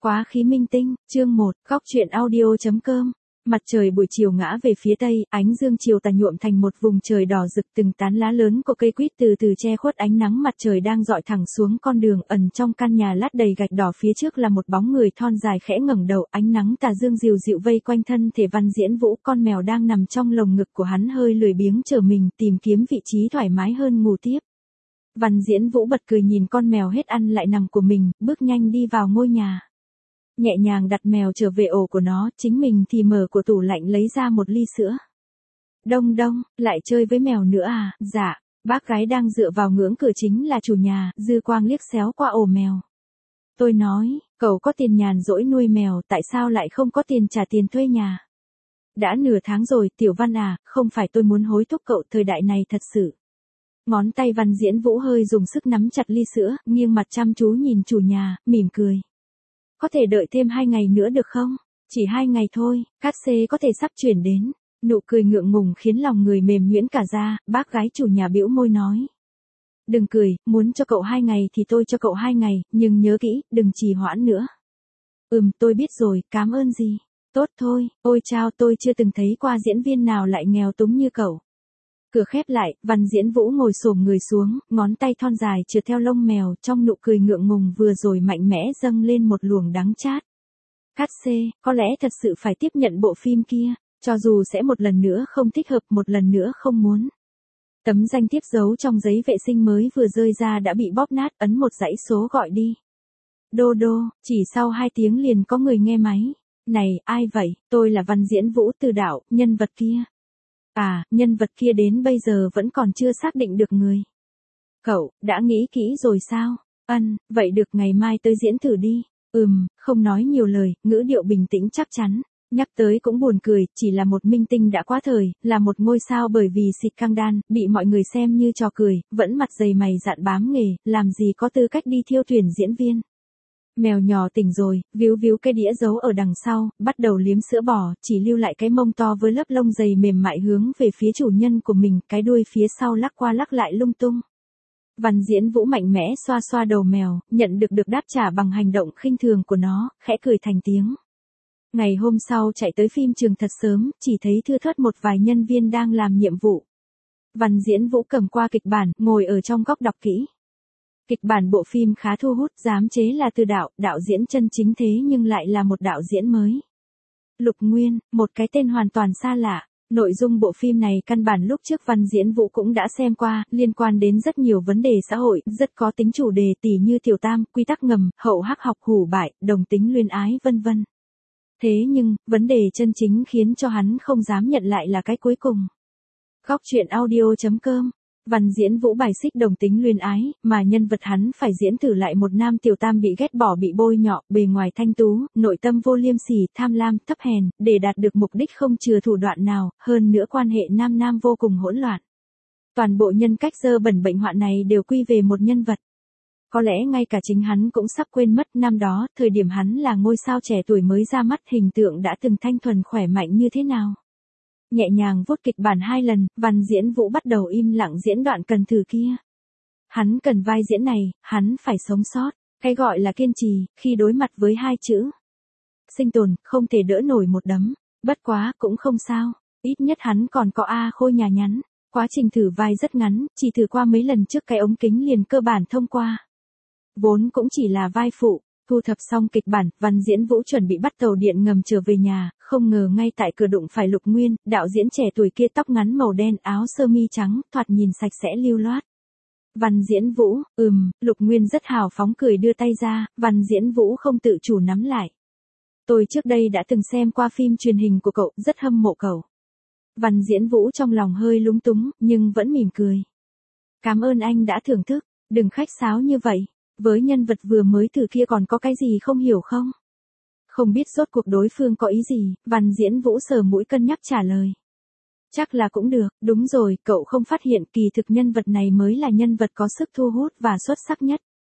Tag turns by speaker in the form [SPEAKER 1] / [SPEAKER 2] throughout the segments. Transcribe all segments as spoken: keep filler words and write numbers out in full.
[SPEAKER 1] Quá khí minh tinh, chương một, góc truyện audio.com. Mặt trời buổi chiều ngã về phía tây, ánh dương chiều tà nhuộm thành một vùng trời đỏ rực, từng tán lá lớn của cây quýt từ từ che khuất ánh nắng mặt trời đang dọi thẳng xuống con đường. Ẩn trong căn nhà lát đầy gạch đỏ phía trước là một bóng người thon dài khẽ ngẩng đầu, ánh nắng tà dương dịu dịu vây quanh thân thể Văn Diễn Vũ. Con mèo đang nằm trong lồng ngực của hắn hơi lười biếng chờ mình, tìm kiếm vị trí thoải mái hơn ngủ tiếp. Văn Diễn Vũ bật cười nhìn con mèo hết ăn lại nằm của mình, bước nhanh đi vào ngôi nhà. Nhẹ nhàng đặt mèo trở về ổ của nó, chính mình thì mở của tủ lạnh lấy ra một ly sữa. Đông đông, lại chơi với mèo nữa à? Dạ, bác gái đang dựa vào ngưỡng cửa chính là chủ nhà, dư quang liếc xéo qua ổ mèo. Tôi nói, cậu có tiền nhàn rỗi nuôi mèo, tại sao lại không có tiền trả tiền thuê nhà? Đã nửa tháng rồi, Tiểu Văn à, không phải tôi muốn hối thúc cậu, thời đại này thật sự. Ngón tay Văn Diễn Vũ hơi dùng sức nắm chặt ly sữa, nghiêng mặt chăm chú nhìn chủ nhà, mỉm cười. Có thể đợi thêm hai ngày nữa được không? Chỉ hai ngày thôi, cát xê có thể sắp chuyển đến. Nụ cười ngượng ngùng khiến lòng người mềm nhuyễn cả ra, bác gái chủ nhà bĩu môi nói. Đừng cười, muốn cho cậu hai ngày thì tôi cho cậu hai ngày, nhưng nhớ kỹ, đừng trì hoãn nữa. Ừm, tôi biết rồi, cảm ơn gì. Tốt thôi, ôi chao, tôi chưa từng thấy qua diễn viên nào lại nghèo túng như cậu. Cửa khép lại, Văn Diễn Vũ ngồi xổm người xuống, ngón tay thon dài trượt theo lông mèo, trong nụ cười ngượng ngùng vừa rồi mạnh mẽ dâng lên một luồng đắng chát. Cát xê, có lẽ thật sự phải tiếp nhận bộ phim kia, cho dù sẽ một lần nữa không thích hợp, một lần nữa không muốn. Tấm danh thiếp giấu trong giấy vệ sinh mới vừa rơi ra đã bị bóp nát, ấn một dãy số gọi đi. Đô đô, chỉ sau hai tiếng liền có người nghe máy. Này, ai vậy? Tôi là Văn Diễn Vũ từ đạo, nhân vật kia. À, nhân vật kia đến bây giờ vẫn còn chưa xác định được người. Cậu, đã nghĩ kỹ rồi sao? Ân, vậy được, ngày mai tới diễn thử đi. Ừm, không nói nhiều lời, ngữ điệu bình tĩnh chắc chắn. Nhắc tới cũng buồn cười, chỉ là một minh tinh đã quá thời, là một ngôi sao bởi vì xịt căng đan, bị mọi người xem như trò cười, vẫn mặt dày mày dạn bám nghề, làm gì có tư cách đi thiêu tuyển diễn viên. Mèo nhỏ tỉnh rồi, víu víu cái đĩa giấu ở đằng sau, bắt đầu liếm sữa bò, chỉ lưu lại cái mông to với lớp lông dày mềm mại hướng về phía chủ nhân của mình, cái đuôi phía sau lắc qua lắc lại lung tung. Văn Diễn Vũ mạnh mẽ xoa xoa đầu mèo, nhận được được đáp trả bằng hành động khinh thường của nó, khẽ cười thành tiếng. Ngày hôm sau chạy tới phim trường thật sớm, chỉ thấy thưa thớt một vài nhân viên đang làm nhiệm vụ. Văn Diễn Vũ cầm qua kịch bản, ngồi ở trong góc đọc kỹ. Kịch bản bộ phim khá thu hút, giám chế là Từ Đạo, đạo diễn chân chính thế nhưng lại là một đạo diễn mới. Lục Nguyên, một cái tên hoàn toàn xa lạ. Nội dung bộ phim này căn bản lúc trước Văn Diễn Vũ cũng đã xem qua, liên quan đến rất nhiều vấn đề xã hội, rất có tính chủ đề tỉ như tiểu tam, quy tắc ngầm, hậu hắc học hủ bại, đồng tính luyến ái vân vân. Thế nhưng, vấn đề chân chính khiến cho hắn không dám nhận lại là cái cuối cùng. Góc truyện audio.com. Văn Diễn Vũ bài xích đồng tính luyến ái, mà nhân vật hắn phải diễn thử lại một nam tiểu tam bị ghét bỏ, bị bôi nhọ, bề ngoài thanh tú, nội tâm vô liêm sỉ, tham lam, thấp hèn, để đạt được mục đích không chừa thủ đoạn nào, hơn nữa quan hệ nam nam vô cùng hỗn loạn. Toàn bộ nhân cách dơ bẩn bệnh hoạn này đều quy về một nhân vật. Có lẽ ngay cả chính hắn cũng sắp quên mất năm đó, thời điểm hắn là ngôi sao trẻ tuổi mới ra mắt, hình tượng đã từng thanh thuần khỏe mạnh như thế nào. Nhẹ nhàng vuốt kịch bản hai lần, Văn Diễn Vũ bắt đầu im lặng diễn đoạn cần thử kia. Hắn cần vai diễn này, hắn phải sống sót. Cái gọi là kiên trì, khi đối mặt với hai chữ sinh tồn, không thể đỡ nổi một đấm. Bất quá, cũng không sao. Ít nhất hắn còn có A Khôi nhà nhắn. Quá trình thử vai rất ngắn, chỉ thử qua mấy lần trước cái ống kính liền cơ bản thông qua. Vốn cũng chỉ là vai phụ. Thu thập xong kịch bản, Văn Diễn Vũ chuẩn bị bắt tàu điện ngầm trở về nhà, không ngờ ngay tại cửa đụng phải Lục Nguyên, đạo diễn trẻ tuổi kia, tóc ngắn màu đen, áo sơ mi trắng, thoạt nhìn sạch sẽ lưu loát. Văn Diễn Vũ, ừm, Lục Nguyên rất hào phóng cười đưa tay ra, Văn Diễn Vũ không tự chủ nắm lại. Tôi trước đây đã từng xem qua phim truyền hình của cậu, rất hâm mộ cậu. Văn Diễn Vũ trong lòng hơi lúng túng, nhưng vẫn mỉm cười. Cảm ơn anh đã thưởng thức, đừng khách sáo như vậy. Với nhân vật vừa mới thử kia còn có cái gì không hiểu không? Không biết rốt cuộc đối phương có ý gì, Văn Diễn Vũ sờ mũi cân nhắc trả lời. Chắc là cũng được, đúng rồi, cậu không phát hiện kỳ thực nhân vật này mới là nhân vật có sức thu hút và xuất sắc nhất.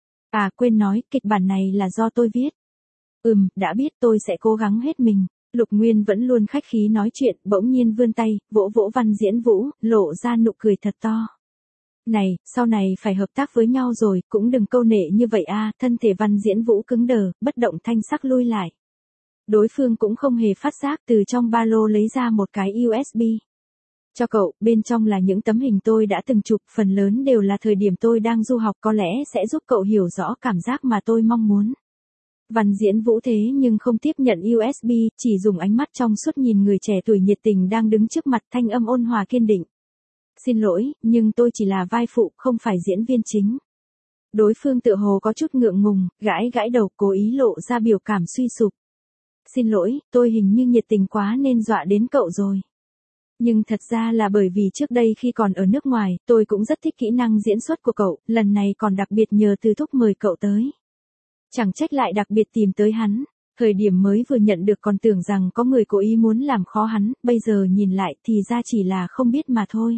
[SPEAKER 1] À quên nói, kịch bản này là do tôi viết. Ừm, đã biết, tôi sẽ cố gắng hết mình. Lục Nguyên vẫn luôn khách khí nói chuyện, bỗng nhiên vươn tay, vỗ vỗ Văn Diễn Vũ, lộ ra nụ cười thật to. Này, sau này phải hợp tác với nhau rồi, cũng đừng câu nệ như vậy a. Thân thể Văn Diễn Vũ cứng đờ, bất động thanh sắc lui lại. Đối phương cũng không hề phát giác, từ trong ba lô lấy ra một cái u ét bê. Cho cậu, bên trong là những tấm hình tôi đã từng chụp, phần lớn đều là thời điểm tôi đang du học, có lẽ sẽ giúp cậu hiểu rõ cảm giác mà tôi mong muốn. Văn Diễn Vũ thế nhưng không tiếp nhận u ét bê, chỉ dùng ánh mắt trong suốt nhìn người trẻ tuổi nhiệt tình đang đứng trước mặt, thanh âm ôn hòa kiên định. Xin lỗi, nhưng tôi chỉ là vai phụ, không phải diễn viên chính. Đối phương tựa hồ có chút ngượng ngùng, gãi gãi đầu, cố ý lộ ra biểu cảm suy sụp. Xin lỗi, tôi hình như nhiệt tình quá nên dọa đến cậu rồi. Nhưng thật ra là bởi vì trước đây khi còn ở nước ngoài, tôi cũng rất thích kỹ năng diễn xuất của cậu, lần này còn đặc biệt nhờ Từ Thúc mời cậu tới. Chẳng trách lại đặc biệt tìm tới hắn, thời điểm mới vừa nhận được còn tưởng rằng có người cố ý muốn làm khó hắn, bây giờ nhìn lại thì ra chỉ là không biết mà thôi.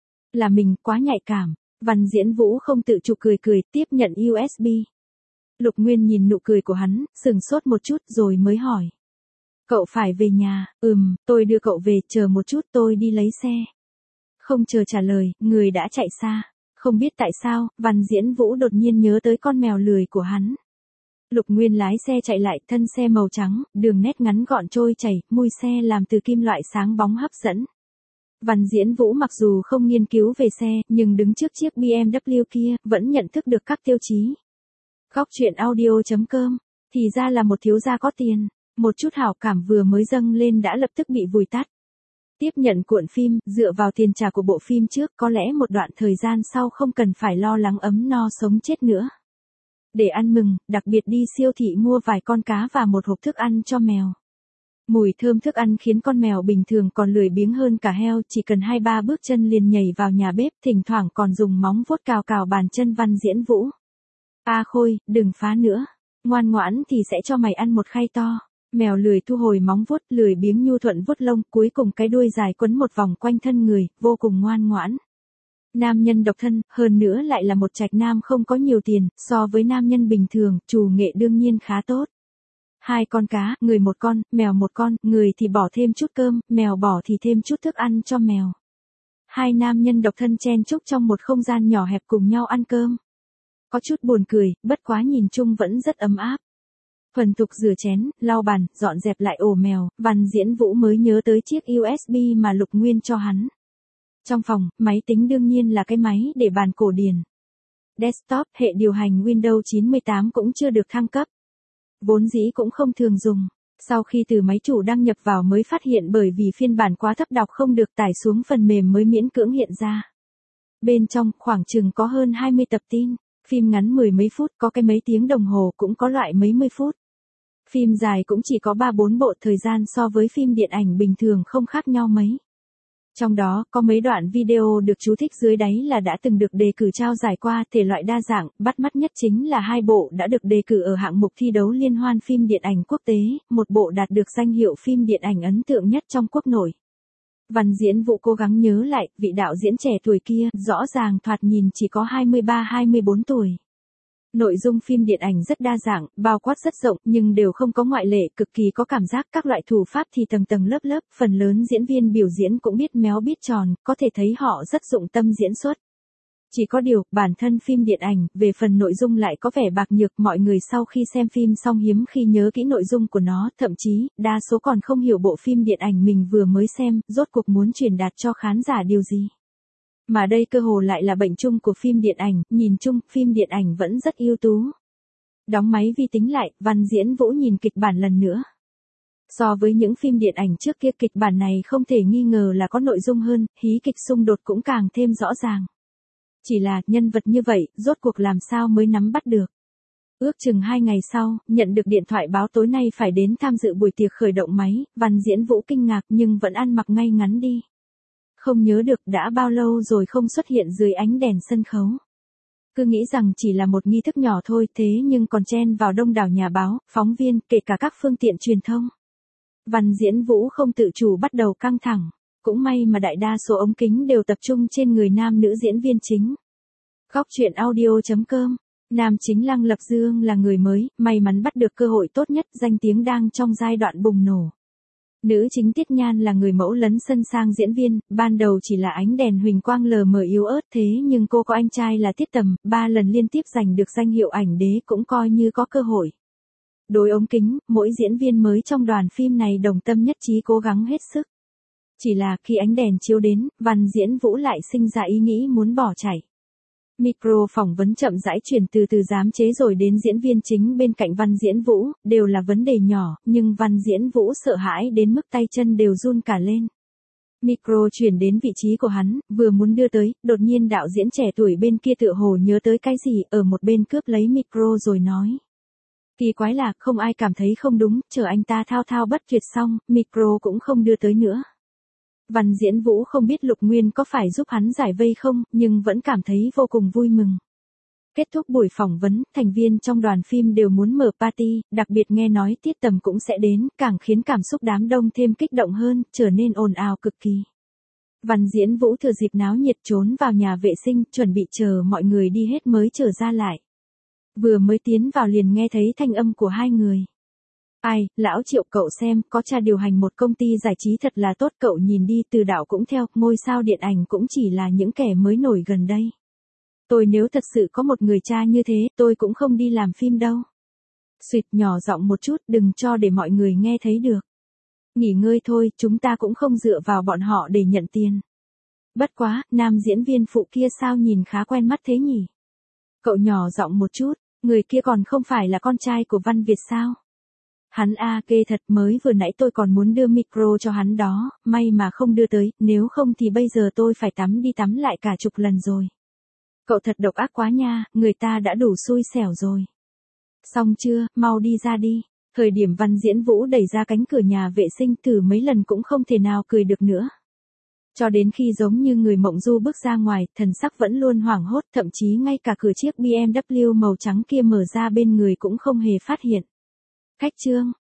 [SPEAKER 1] Là mình quá nhạy cảm, Văn Diễn Vũ không tự chủ cười cười, tiếp nhận u ét bê. Lục Nguyên nhìn nụ cười của hắn, sừng sốt một chút rồi mới hỏi. Cậu phải về nhà, ừm, tôi đưa cậu về, chờ một chút tôi đi lấy xe. Không chờ trả lời, người đã chạy xa. Không biết tại sao, Văn Diễn Vũ đột nhiên nhớ tới con mèo lười của hắn. Lục Nguyên lái xe chạy lại, thân xe màu trắng, đường nét ngắn gọn trôi chảy, mùi xe làm từ kim loại sáng bóng hấp dẫn. Văn Diễn Vũ mặc dù không nghiên cứu về xe, nhưng đứng trước chiếc bê em vê kia, vẫn nhận thức được các tiêu chí. Góc truyện audio chấm com, thì ra là một thiếu gia có tiền, một chút hảo cảm vừa mới dâng lên đã lập tức bị vùi tắt. Tiếp nhận cuộn phim, dựa vào tiền trả của bộ phim trước, có lẽ một đoạn thời gian sau không cần phải lo lắng ấm no sống chết nữa. Để ăn mừng, đặc biệt đi siêu thị mua vài con cá và một hộp thức ăn cho mèo. Mùi thơm thức ăn khiến con mèo bình thường còn lười biếng hơn cả heo, chỉ cần hai ba bước chân liền nhảy vào nhà bếp, thỉnh thoảng còn dùng móng vuốt cào cào bàn chân Văn Diễn Vũ. A Khôi, đừng phá nữa. Ngoan ngoãn thì sẽ cho mày ăn một khay to. Mèo lười thu hồi móng vuốt, lười biếng nhu thuận vuốt lông, cuối cùng cái đuôi dài quấn một vòng quanh thân người, vô cùng ngoan ngoãn. Nam nhân độc thân, hơn nữa lại là một trạch nam không có nhiều tiền, so với nam nhân bình thường, chủ nghệ đương nhiên khá tốt. Hai con cá, người một con, mèo một con, người thì bỏ thêm chút cơm, mèo bỏ thì thêm chút thức ăn cho mèo. Hai nam nhân độc thân chen chúc trong một không gian nhỏ hẹp cùng nhau ăn cơm. Có chút buồn cười, bất quá nhìn chung vẫn rất ấm áp. Thuần thục rửa chén, lau bàn, dọn dẹp lại ổ mèo, Văn Diễn Vũ mới nhớ tới chiếc u ét bê mà Lục Nguyên cho hắn. Trong phòng, máy tính đương nhiên là cái máy để bàn cổ điển. Desktop, hệ điều hành Windows chín mươi tám cũng chưa được thăng cấp. Vốn dĩ cũng không thường dùng. Sau khi từ máy chủ đăng nhập vào mới phát hiện bởi vì phiên bản quá thấp đọc không được tải xuống phần mềm mới miễn cưỡng hiện ra. Bên trong, khoảng chừng có hơn hai mươi tập tin. Phim ngắn mười mấy phút, có cái mấy tiếng đồng hồ cũng có loại mấy mươi phút. Phim dài cũng chỉ có ba bốn bộ, thời gian so với phim điện ảnh bình thường không khác nhau mấy. Trong đó, có mấy đoạn video được chú thích dưới đáy là đã từng được đề cử trao giải qua, thể loại đa dạng, bắt mắt nhất chính là hai bộ đã được đề cử ở hạng mục thi đấu liên hoan phim điện ảnh quốc tế, một bộ đạt được danh hiệu phim điện ảnh ấn tượng nhất trong quốc nội. Văn Diễn Vũ cố gắng nhớ lại, vị đạo diễn trẻ tuổi kia, rõ ràng thoạt nhìn chỉ có hai mươi ba hai mươi bốn tuổi. Nội dung phim điện ảnh rất đa dạng, bao quát rất rộng, nhưng đều không có ngoại lệ, cực kỳ có cảm giác, các loại thủ pháp thì tầng tầng lớp lớp, phần lớn diễn viên biểu diễn cũng biết méo biết tròn, có thể thấy họ rất dụng tâm diễn xuất. Chỉ có điều, bản thân phim điện ảnh, về phần nội dung lại có vẻ bạc nhược, mọi người sau khi xem phim xong hiếm khi nhớ kỹ nội dung của nó, thậm chí, đa số còn không hiểu bộ phim điện ảnh mình vừa mới xem, rốt cuộc muốn truyền đạt cho khán giả điều gì. Mà đây cơ hồ lại là bệnh chung của phim điện ảnh, nhìn chung, phim điện ảnh vẫn rất ưu tú. Đóng máy vi tính lại, Văn Diễn Vũ nhìn kịch bản lần nữa. So với những phim điện ảnh trước kia, kịch bản này không thể nghi ngờ là có nội dung hơn, hí kịch xung đột cũng càng thêm rõ ràng. Chỉ là, nhân vật như vậy, rốt cuộc làm sao mới nắm bắt được. Ước chừng hai ngày sau, nhận được điện thoại báo tối nay phải đến tham dự buổi tiệc khởi động máy, Văn Diễn Vũ kinh ngạc nhưng vẫn ăn mặc ngay ngắn đi. Không nhớ được đã bao lâu rồi không xuất hiện dưới ánh đèn sân khấu. Cứ nghĩ rằng chỉ là một nghi thức nhỏ thôi, thế nhưng còn chen vào đông đảo nhà báo, phóng viên, kể cả các phương tiện truyền thông. Văn Diễn Vũ không tự chủ bắt đầu căng thẳng. Cũng may mà đại đa số ống kính đều tập trung trên người nam nữ diễn viên chính. Góc truyện audio chấm com, nam chính Lăng Lập Dương là người mới, may mắn bắt được cơ hội tốt nhất, danh tiếng đang trong giai đoạn bùng nổ. Nữ chính Tiết Nhan là người mẫu lấn sân sang diễn viên, ban đầu chỉ là ánh đèn huỳnh quang lờ mờ yếu ớt thế nhưng cô có anh trai là Tiết Tầm, ba lần liên tiếp giành được danh hiệu ảnh đế cũng coi như có cơ hội. Đối ống kính, mỗi diễn viên mới trong đoàn phim này đồng tâm nhất trí cố gắng hết sức. Chỉ là khi ánh đèn chiếu đến, Văn Diễn Vũ lại sinh ra ý nghĩ muốn bỏ chạy. Micro phỏng vấn chậm rãi chuyển từ từ giám chế rồi đến diễn viên chính bên cạnh Văn Diễn Vũ, đều là vấn đề nhỏ, nhưng Văn Diễn Vũ sợ hãi đến mức tay chân đều run cả lên. Micro chuyển đến vị trí của hắn, vừa muốn đưa tới, đột nhiên đạo diễn trẻ tuổi bên kia tựa hồ nhớ tới cái gì, ở một bên cướp lấy micro rồi nói. Kỳ quái là, không ai cảm thấy không đúng, chờ anh ta thao thao bất tuyệt xong, micro cũng không đưa tới nữa. Văn Diễn Vũ không biết Lục Nguyên có phải giúp hắn giải vây không, nhưng vẫn cảm thấy vô cùng vui mừng. Kết thúc buổi phỏng vấn, thành viên trong đoàn phim đều muốn mở party, đặc biệt nghe nói Tiết Tầm cũng sẽ đến, càng khiến cảm xúc đám đông thêm kích động hơn, trở nên ồn ào cực kỳ. Văn Diễn Vũ thừa dịp náo nhiệt trốn vào nhà vệ sinh, chuẩn bị chờ mọi người đi hết mới trở ra lại. Vừa mới tiến vào liền nghe thấy thanh âm của hai người. Ai, lão Triệu cậu xem, có cha điều hành một công ty giải trí thật là tốt, cậu nhìn đi, Từ Đạo cũng theo, ngôi sao điện ảnh cũng chỉ là những kẻ mới nổi gần đây. Tôi nếu thật sự có một người cha như thế, tôi cũng không đi làm phim đâu. Xuyệt nhỏ giọng một chút, đừng cho để mọi người nghe thấy được. Nghỉ ngơi thôi, chúng ta cũng không dựa vào bọn họ để nhận tiền. Bất quá, nam diễn viên phụ kia sao nhìn khá quen mắt thế nhỉ? Cậu nhỏ giọng một chút, người kia còn không phải là con trai của Văn Việt sao? Hắn a kê thật, mới vừa nãy tôi còn muốn đưa micro cho hắn đó, may mà không đưa tới, nếu không thì bây giờ tôi phải tắm đi tắm lại cả chục lần rồi. Cậu thật độc ác quá nha, người ta đã đủ xui xẻo rồi. Xong chưa, mau đi ra đi. Thời điểm Văn Diễn Vũ đẩy ra cánh cửa nhà vệ sinh thử mấy lần cũng không thể nào cười được nữa. Cho đến khi giống như người mộng du bước ra ngoài, thần sắc vẫn luôn hoảng hốt, thậm chí ngay cả cửa chiếc bê em vê màu trắng kia mở ra bên người cũng không hề phát hiện. Khách trương,